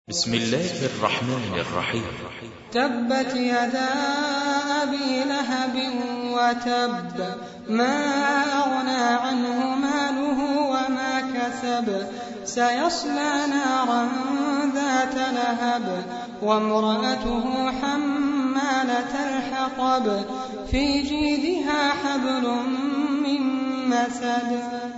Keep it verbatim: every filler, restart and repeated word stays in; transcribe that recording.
بسم الله الرحمن الرحيم. تبت يدا أبي لهب وتب، ما أغنى عنه ماله وما كسب، سيصلى نارا ذات لهب وامرأته حمالة الحطب، في جيدها حبل من مسد.